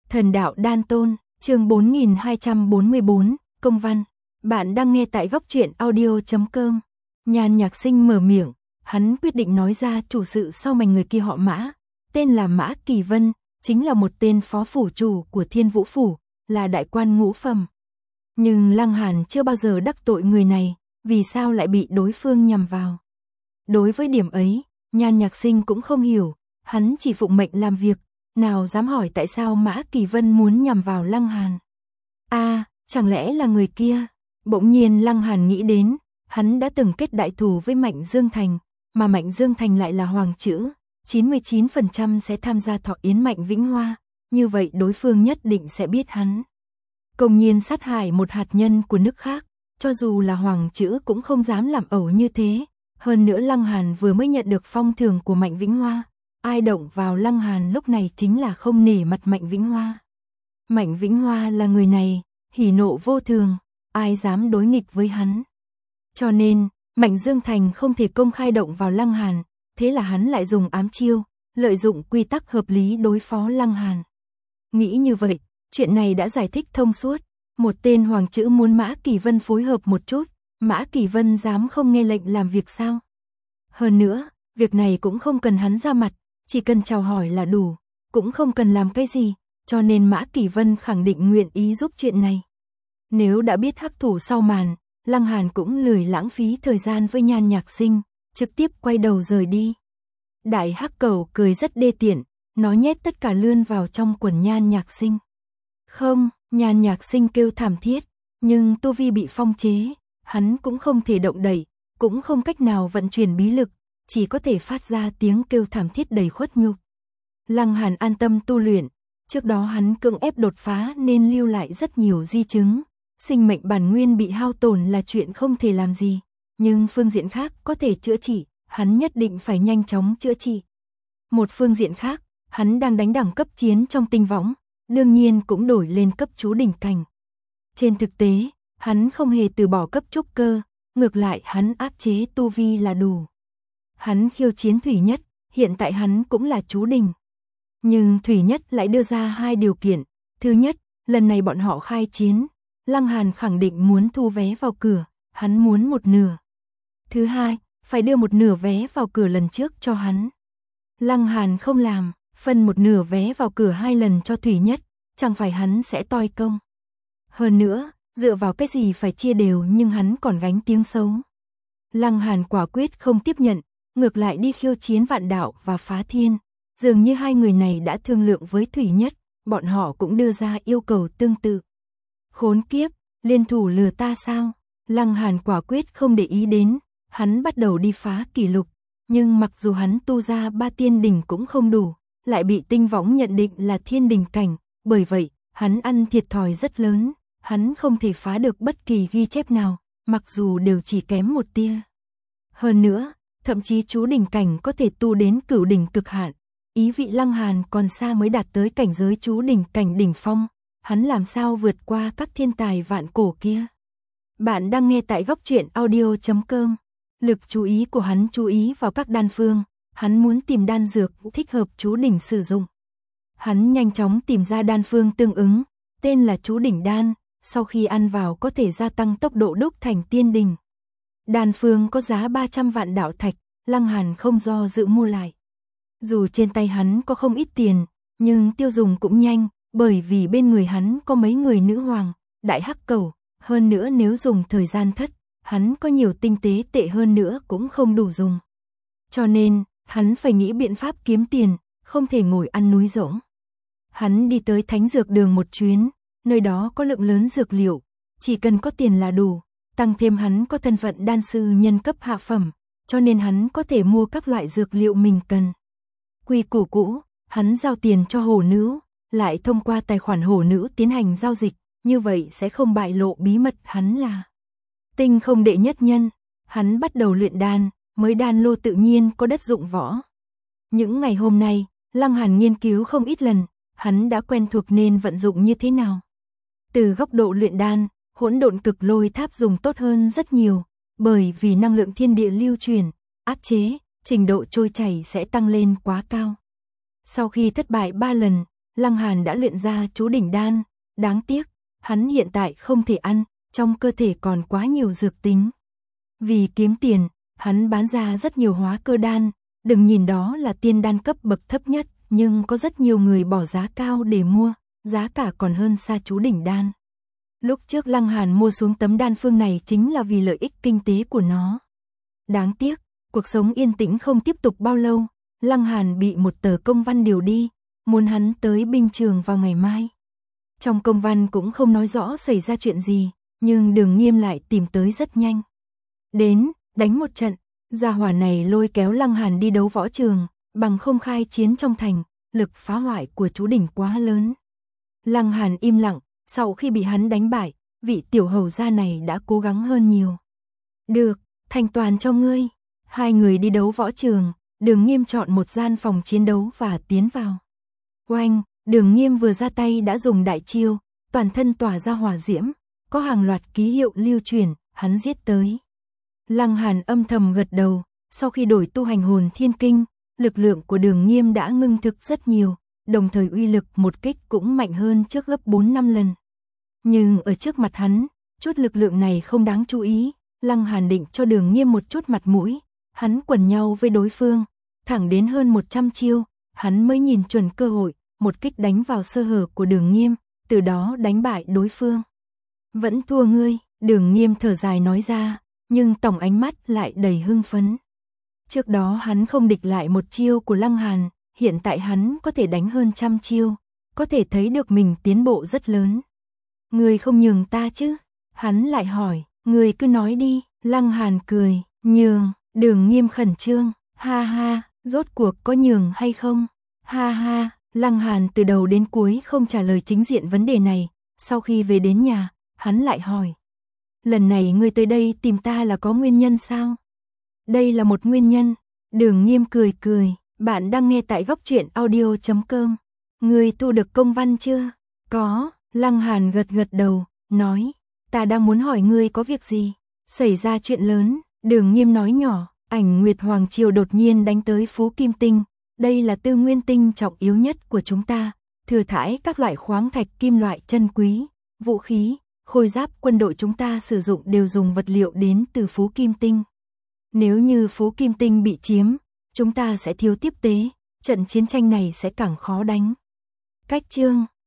Thần đạo đan tôn, chương 4244, công văn. Bạn đang nghe tại góc truyện audio.com. Nhan Nhạc Sinh mở miệng, hắn quyết định nói ra chủ sự sau màn người kia họ Mã, tên là Mã Kỳ Vân, chính là một tên phó phủ chủ của Thiên Vũ phủ, là đại quan ngũ phẩm. Nhưng Lăng Hàn chưa bao giờ đắc tội người này, vì sao lại bị đối phương nhằm vào? Đối với điểm ấy, Nhan Nhạc Sinh cũng không hiểu, hắn chỉ phụng mệnh làm việc, nào dám hỏi tại sao Mã Kỳ Vân muốn nhằm vào Lăng Hàn. Chẳng lẽ là người kia? Bỗng nhiên Lăng Hàn nghĩ đến, hắn đã từng kết đại thù với Mạnh Dương Thành, mà Mạnh Dương Thành lại là hoàng chữ, 99% sẽ tham gia thọ yến Mạnh Vĩnh Hoa, như vậy đối phương nhất định sẽ biết hắn công nhiên sát hại một hạt nhân của nước khác, cho dù là hoàng chữ cũng không dám làm ẩu như thế. Hơn nữa Lăng Hàn vừa mới nhận được phong thưởng của Mạnh Vĩnh Hoa, ai động vào Lăng Hàn lúc này chính là không nể mặt Mạnh Vĩnh Hoa. Mạnh Vĩnh Hoa là người này, hỉ nộ vô thường, ai dám đối nghịch với hắn. Cho nên, Mạnh Dương Thành không thể công khai động vào Lăng Hàn, thế là hắn lại dùng ám chiêu, lợi dụng quy tắc hợp lý đối phó Lăng Hàn. Nghĩ như vậy, chuyện này đã giải thích thông suốt, một tên hoàng chữ muốn Mã Kỳ Vân phối hợp một chút, Mã Kỳ Vân dám không nghe lệnh làm việc sao? Hơn nữa, việc này cũng không cần hắn ra mặt, chỉ cần chào hỏi là đủ, cũng không cần làm cái gì, cho nên Mã Kỳ Vân khẳng định nguyện ý giúp chuyện này. Nếu đã biết hắc thủ sau màn, Lăng Hàn cũng lười lãng phí thời gian với Nhan Nhạc Sinh, trực tiếp quay đầu rời đi. Đại hắc cẩu cười rất đê tiện, nó nhét tất cả lươn vào trong quần Nhan Nhạc Sinh. Không, Nhan Nhạc Sinh kêu thảm thiết, nhưng tu vi bị phong chế, hắn cũng không thể động đậy, cũng không cách nào vận chuyển bí lực, chỉ có thể phát ra tiếng kêu thảm thiết đầy khuất nhục. Lăng Hàn an tâm tu luyện, trước đó hắn cưỡng ép đột phá nên lưu lại rất nhiều di chứng, sinh mệnh bản nguyên bị hao tổn là chuyện không thể làm gì, nhưng phương diện khác có thể chữa trị, hắn nhất định phải nhanh chóng chữa trị. Một phương diện khác, hắn đang đánh đẳng cấp chiến trong tinh võng, đương nhiên cũng đổi lên cấp chú đỉnh cảnh. Trên thực tế, hắn không hề từ bỏ cấp trúc cơ, ngược lại hắn áp chế tu vi là đủ. Hắn khiêu chiến Thủy Nhất, hiện tại hắn cũng là chú đỉnh. Nhưng Thủy Nhất lại đưa ra hai điều kiện. Thứ nhất, lần này bọn họ khai chiến, Lăng Hàn khẳng định muốn thu vé vào cửa, hắn muốn một nửa. Thứ hai, phải đưa một nửa vé vào cửa lần trước cho hắn. Lăng Hàn không làm, phân một nửa vé vào cửa 2 lần cho Thủy Nhất, chẳng phải hắn sẽ toi công. Hơn nữa, dựa vào cái gì phải chia đều nhưng hắn còn gánh tiếng xấu. Lăng Hàn quả quyết không tiếp nhận, ngược lại đi khiêu chiến Vạn Đạo và Phá Thiên. Dường như hai người này đã thương lượng với Thủy Nhất, bọn họ cũng đưa ra yêu cầu tương tự. Khốn kiếp, liên thủ lừa ta sao? Lăng Hàn quả quyết không để ý đến, hắn bắt đầu đi phá kỷ lục. Nhưng mặc dù hắn tu ra 3 tiên đỉnh cũng không đủ, lại bị tinh võng nhận định là thiên đỉnh cảnh, bởi vậy, hắn ăn thiệt thòi rất lớn, hắn không thể phá được bất kỳ ghi chép nào, mặc dù đều chỉ kém một tia. Hơn nữa, thậm chí chú đỉnh cảnh có thể tu đến cửu đỉnh cực hạn, ý vị Lăng Hàn còn xa mới đạt tới cảnh giới chú đỉnh cảnh đỉnh phong, hắn làm sao vượt qua các thiên tài vạn cổ kia. Bạn đang nghe tại góc truyện audio.com. Lực chú ý của hắn chú ý vào các đan phương, hắn muốn tìm đan dược thích hợp chú đỉnh sử dụng. Hắn nhanh chóng tìm ra đan phương tương ứng, tên là chú đỉnh đan, sau khi ăn vào có thể gia tăng tốc độ đúc thành tiên đỉnh. Đan phương có giá 300 vạn đạo thạch, Lăng Hàn không do dự mua lại. Dù trên tay hắn có không ít tiền, nhưng tiêu dùng cũng nhanh, bởi vì bên người hắn có mấy người nữ hoàng, đại hắc cẩu, hơn nữa nếu dùng thời gian thất, hắn có nhiều tinh tế tệ hơn nữa cũng không đủ dùng. Cho nên, hắn phải nghĩ biện pháp kiếm tiền, không thể ngồi ăn núi rỗng. Hắn đi tới Thánh Dược Đường một chuyến, nơi đó có lượng lớn dược liệu, chỉ cần có tiền là đủ, tăng thêm hắn có thân phận đan sư nhân cấp hạ phẩm, cho nên hắn có thể mua các loại dược liệu mình cần. Quy củ cũ, hắn giao tiền cho hổ nữ, lại thông qua tài khoản hổ nữ tiến hành giao dịch, như vậy sẽ không bại lộ bí mật hắn là tinh không đệ nhất nhân. Hắn bắt đầu luyện đan, mới đan lô tự nhiên có đất dụng võ. Những ngày hôm nay, Lăng Hàn nghiên cứu không ít lần, hắn đã quen thuộc nên vận dụng như thế nào. Từ góc độ luyện đan, hỗn độn cực lôi tháp dùng tốt hơn rất nhiều, bởi vì năng lượng thiên địa lưu truyền, áp chế, trình độ trôi chảy sẽ tăng lên quá cao. Sau khi thất bại 3 lần, Lăng Hàn đã luyện ra chú đỉnh đan, đáng tiếc, hắn hiện tại không thể ăn, trong cơ thể còn quá nhiều dược tính. Vì kiếm tiền, hắn bán ra rất nhiều hóa cơ đan, đừng nhìn đó là tiên đan cấp bậc thấp nhất, nhưng có rất nhiều người bỏ giá cao để mua, giá cả còn hơn xa chú đỉnh đan. Lúc trước Lăng Hàn mua xuống tấm đan phương này chính là vì lợi ích kinh tế của nó. Đáng tiếc, cuộc sống yên tĩnh không tiếp tục bao lâu, Lăng Hàn bị một tờ công văn điều đi, muốn hắn tới binh trường vào ngày mai. Trong công văn cũng không nói rõ xảy ra chuyện gì, nhưng Đường Nghiêm lại tìm tới rất nhanh. Đến, đánh một trận, gia hỏa này lôi kéo Lăng Hàn đi đấu võ trường, bằng không khai chiến trong thành, lực phá hoại của chú đỉnh quá lớn. Lăng Hàn im lặng, sau khi bị hắn đánh bại, vị tiểu hầu gia này đã cố gắng hơn nhiều. Được, thành toàn cho ngươi. Hai người đi đấu võ trường, Đường Nghiêm chọn một gian phòng chiến đấu và tiến vào. Oanh, Đường Nghiêm vừa ra tay đã dùng đại chiêu, toàn thân tỏa ra hỏa diễm, có hàng loạt ký hiệu lưu truyền, hắn giết tới. Lăng Hàn âm thầm gật đầu, sau khi đổi tu hành hồn thiên kinh, lực lượng của Đường Nghiêm đã ngưng thực rất nhiều, đồng thời uy lực một kích cũng mạnh hơn trước gấp 4-5 lần. Nhưng ở trước mặt hắn, chút lực lượng này không đáng chú ý, Lăng Hàn định cho Đường Nghiêm một chút mặt mũi, hắn quần nhau với đối phương, thẳng đến hơn 100 chiêu, hắn mới nhìn chuẩn cơ hội, một kích đánh vào sơ hở của Đường Nghiêm, từ đó đánh bại đối phương. Vẫn thua ngươi, Đường Nghiêm thở dài nói ra, nhưng tổng ánh mắt lại đầy hưng phấn. Trước đó hắn không địch lại một chiêu của Lăng Hàn, hiện tại hắn có thể đánh hơn 100 chiêu, có thể thấy được mình tiến bộ rất lớn. Ngươi không nhường ta chứ? Hắn lại hỏi, ngươi cứ nói đi. Lăng Hàn cười, nhường. Đường Nghiêm khẩn trương, ha ha, rốt cuộc có nhường hay không? Ha ha, Lăng Hàn từ đầu đến cuối không trả lời chính diện vấn đề này, sau khi về đến nhà, hắn lại hỏi. Lần này ngươi tới đây tìm ta là có nguyên nhân sao? Đây là một nguyên nhân. Đường Nghiêm cười cười, bạn đang nghe tại góc truyện audio.com. Ngươi thu được công văn chưa? Có, Lăng Hàn gật gật đầu, nói, ta đang muốn hỏi ngươi có việc gì? Xảy ra chuyện lớn, Đường Nghiêm nói nhỏ, ảnh Nguyệt Hoàng Triều đột nhiên đánh tới Phú Kim Tinh, đây là tư nguyên tinh trọng yếu nhất của chúng ta, thừa thãi các loại khoáng thạch kim loại chân quý, vũ khí, khôi giáp quân đội chúng ta sử dụng đều dùng vật liệu đến từ Phú Kim Tinh. Nếu như Phú Kim Tinh bị chiếm, chúng ta sẽ thiếu tiếp tế, trận chiến tranh này sẽ càng khó đánh. Cách chương